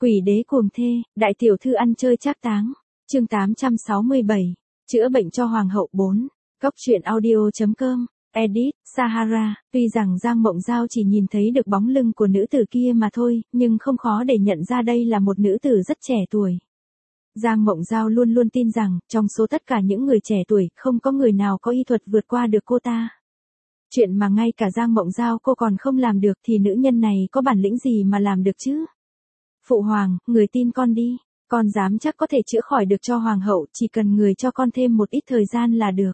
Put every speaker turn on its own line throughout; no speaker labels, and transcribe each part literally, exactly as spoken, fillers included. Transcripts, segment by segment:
Quỷ đế cuồng thê, đại tiểu thư ăn chơi trác táng. Chương tám trăm sáu mươi bảy. Chữa bệnh cho hoàng hậu bốn. Góc truyện audio.com. Edit, Sahara. Tuy rằng Giang Mộng Giao chỉ nhìn thấy được bóng lưng của nữ tử kia mà thôi, nhưng không khó để nhận ra đây là một nữ tử rất trẻ tuổi. Giang Mộng Giao luôn luôn tin rằng, trong số tất cả những người trẻ tuổi, không có người nào có y thuật vượt qua được cô ta. Chuyện mà ngay cả Giang Mộng Giao cô còn không làm được thì nữ nhân này có bản lĩnh gì mà làm được chứ? Phụ hoàng, người tin con đi, con dám chắc có thể chữa khỏi được cho hoàng hậu, chỉ cần người cho con thêm một ít thời gian là được.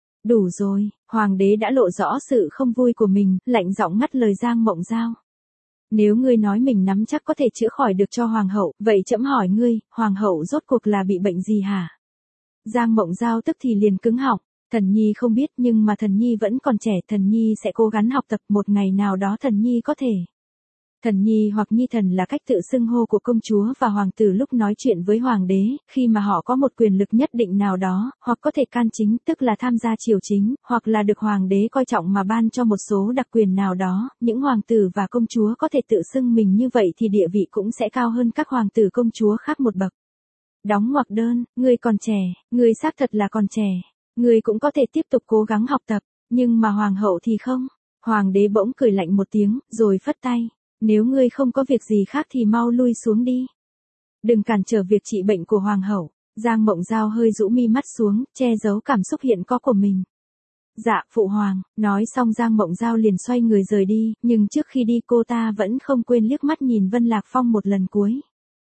Đủ rồi, hoàng đế đã lộ rõ sự không vui của mình, lạnh giọng ngắt lời Giang Mộng Giao. Nếu ngươi nói mình nắm chắc có thể chữa khỏi được cho hoàng hậu, vậy trẫm hỏi ngươi, hoàng hậu rốt cuộc là bị bệnh gì hả? Giang Mộng Giao tức thì liền cứng họng, Thần Nhi không biết nhưng mà Thần Nhi vẫn còn trẻ, Thần Nhi sẽ cố gắng học tập, một ngày nào đó Thần Nhi có thể. Thần Nhi hoặc Nhi Thần là cách tự xưng hô của công chúa và hoàng tử lúc nói chuyện với hoàng đế, khi mà họ có một quyền lực nhất định nào đó, hoặc có thể can chính, tức là tham gia triều chính, hoặc là được hoàng đế coi trọng mà ban cho một số đặc quyền nào đó, những hoàng tử và công chúa có thể tự xưng mình như vậy thì địa vị cũng sẽ cao hơn các hoàng tử công chúa khác một bậc. Đóng ngoặc đơn, ngươi còn trẻ, ngươi xác thật là còn trẻ, ngươi cũng có thể tiếp tục cố gắng học tập, nhưng mà hoàng hậu thì không. Hoàng đế bỗng cười lạnh một tiếng, rồi phất tay. Nếu ngươi không có việc gì khác thì mau lui xuống đi. Đừng cản trở việc trị bệnh của hoàng hậu. Giang Mộng Giao hơi rũ mi mắt xuống, che giấu cảm xúc hiện có của mình. Dạ, phụ hoàng, nói xong Giang Mộng Giao liền xoay người rời đi, nhưng trước khi đi cô ta vẫn không quên liếc mắt nhìn Vân Lạc Phong một lần cuối.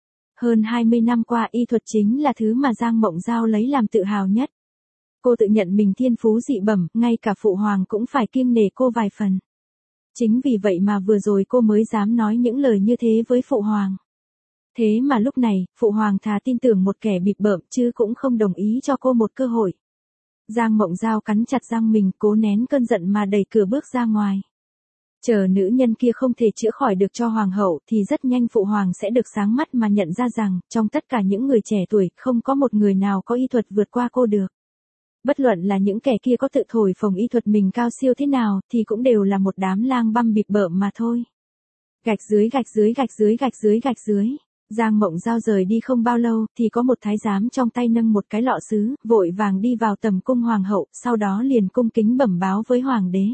Hơn hai mươi năm qua y thuật chính là thứ mà Giang Mộng Giao lấy làm tự hào nhất. Cô tự nhận mình thiên phú dị bẩm, ngay cả phụ hoàng cũng phải kiêng nể cô vài phần. Chính vì vậy mà vừa rồi cô mới dám nói những lời như thế với phụ hoàng. Thế mà lúc này, phụ hoàng thà tin tưởng một kẻ bịp bợm chứ cũng không đồng ý cho cô một cơ hội. Giang Mộng Giao cắn chặt răng mình, cố nén cơn giận mà đẩy cửa bước ra ngoài. Chờ nữ nhân kia không thể chữa khỏi được cho hoàng hậu thì rất nhanh phụ hoàng sẽ được sáng mắt mà nhận ra rằng, trong tất cả những người trẻ tuổi, không có một người nào có y thuật vượt qua cô được. Bất luận là những kẻ kia có tự thổi phồng y thuật mình cao siêu thế nào, thì cũng đều là một đám lang băm bịp bợm mà thôi. Gạch dưới gạch dưới gạch dưới gạch dưới gạch dưới. Giang Mộng Giao rời đi không bao lâu, thì có một thái giám trong tay nâng một cái lọ sứ, vội vàng đi vào tầm cung hoàng hậu, sau đó liền cung kính bẩm báo với hoàng đế.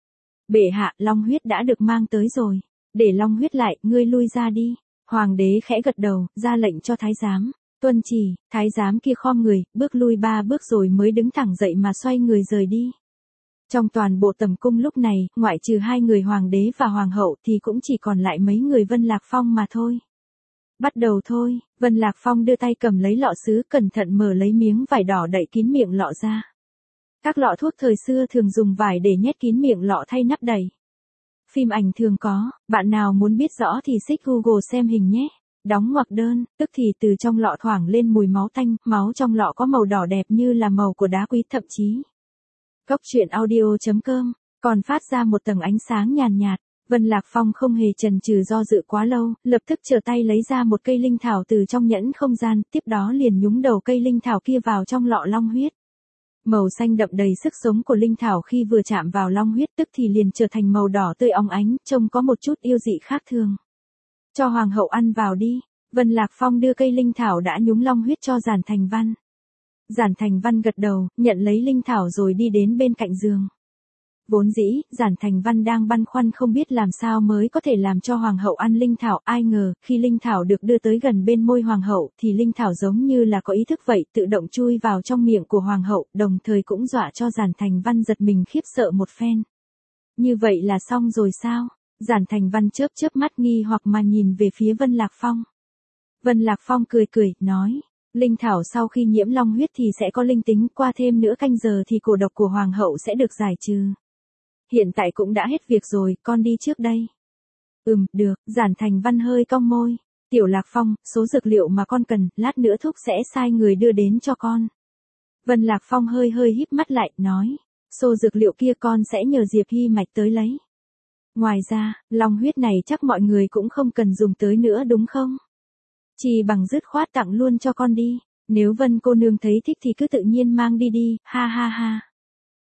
Bệ hạ, long huyết đã được mang tới rồi. Để long huyết lại, ngươi lui ra đi. Hoàng đế khẽ gật đầu, ra lệnh cho thái giám. Tuân chỉ, thái giám kia khom người, bước lui ba bước rồi mới đứng thẳng dậy mà xoay người rời đi. Trong toàn bộ tầm cung lúc này, ngoại trừ hai người hoàng đế và hoàng hậu thì cũng chỉ còn lại mấy người Vân Lạc Phong mà thôi. Bắt đầu thôi, Vân Lạc Phong đưa tay cầm lấy lọ sứ, cẩn thận mở lấy miếng vải đỏ đậy kín miệng lọ ra. Các lọ thuốc thời xưa thường dùng vải để nhét kín miệng lọ thay nắp đầy. Phim ảnh thường có, bạn nào muốn biết rõ thì xích Google xem hình nhé. Đóng ngoặc đơn, tức thì từ trong lọ thoảng lên mùi máu tanh, máu trong lọ có màu đỏ đẹp như là màu của đá quý, thậm chí. Góc truyện audio.com, còn phát ra một tầng ánh sáng nhàn nhạt, nhạt. Vân Lạc Phong không hề chần chừ do dự quá lâu, lập tức trở tay lấy ra một cây linh thảo từ trong nhẫn không gian, tiếp đó liền nhúng đầu cây linh thảo kia vào trong lọ long huyết. Màu xanh đậm đầy sức sống của linh thảo khi vừa chạm vào long huyết tức thì liền trở thành màu đỏ tươi óng ánh, trông có một chút yêu dị khác thường. Cho hoàng hậu ăn vào đi. Vân Lạc Phong đưa cây linh thảo đã nhúng long huyết cho Giản Thành Văn. Giản Thành Văn gật đầu, nhận lấy linh thảo rồi đi đến bên cạnh giường. Vốn dĩ, Giản Thành Văn đang băn khoăn không biết làm sao mới có thể làm cho hoàng hậu ăn linh thảo, ai ngờ, khi linh thảo được đưa tới gần bên môi hoàng hậu thì linh thảo giống như là có ý thức vậy, tự động chui vào trong miệng của hoàng hậu, đồng thời cũng dọa cho Giản Thành Văn giật mình khiếp sợ một phen. Như vậy là xong rồi sao? Giản Thành Văn chớp chớp mắt nghi hoặc mà nhìn về phía Vân Lạc Phong. Vân Lạc Phong cười cười, nói, linh thảo sau khi nhiễm long huyết thì sẽ có linh tính, qua thêm nửa canh giờ thì cổ độc của hoàng hậu sẽ được giải trừ. Hiện tại cũng đã hết việc rồi, con đi trước đây. Ừm, được, Giản Thành Văn hơi cong môi. Tiểu Lạc Phong, số dược liệu mà con cần, lát nữa thúc sẽ sai người đưa đến cho con. Vân Lạc Phong hơi hơi híp mắt lại, nói, số dược liệu kia con sẽ nhờ Diệp Hy Mạch tới lấy. Ngoài ra, long huyết này chắc mọi người cũng không cần dùng tới nữa đúng không? Chỉ bằng dứt khoát tặng luôn cho con đi. Nếu Vân cô nương thấy thích thì cứ tự nhiên mang đi đi, ha ha ha.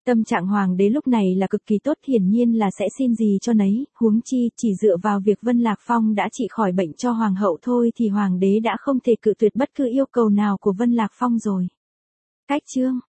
Tâm trạng hoàng đế lúc này là cực kỳ tốt, hiển nhiên là sẽ xin gì cho nấy, huống chi chỉ dựa vào việc Vân Lạc Phong đã trị khỏi bệnh cho hoàng hậu thôi thì hoàng đế đã không thể cự tuyệt bất cứ yêu cầu nào của Vân Lạc Phong rồi. Cách chương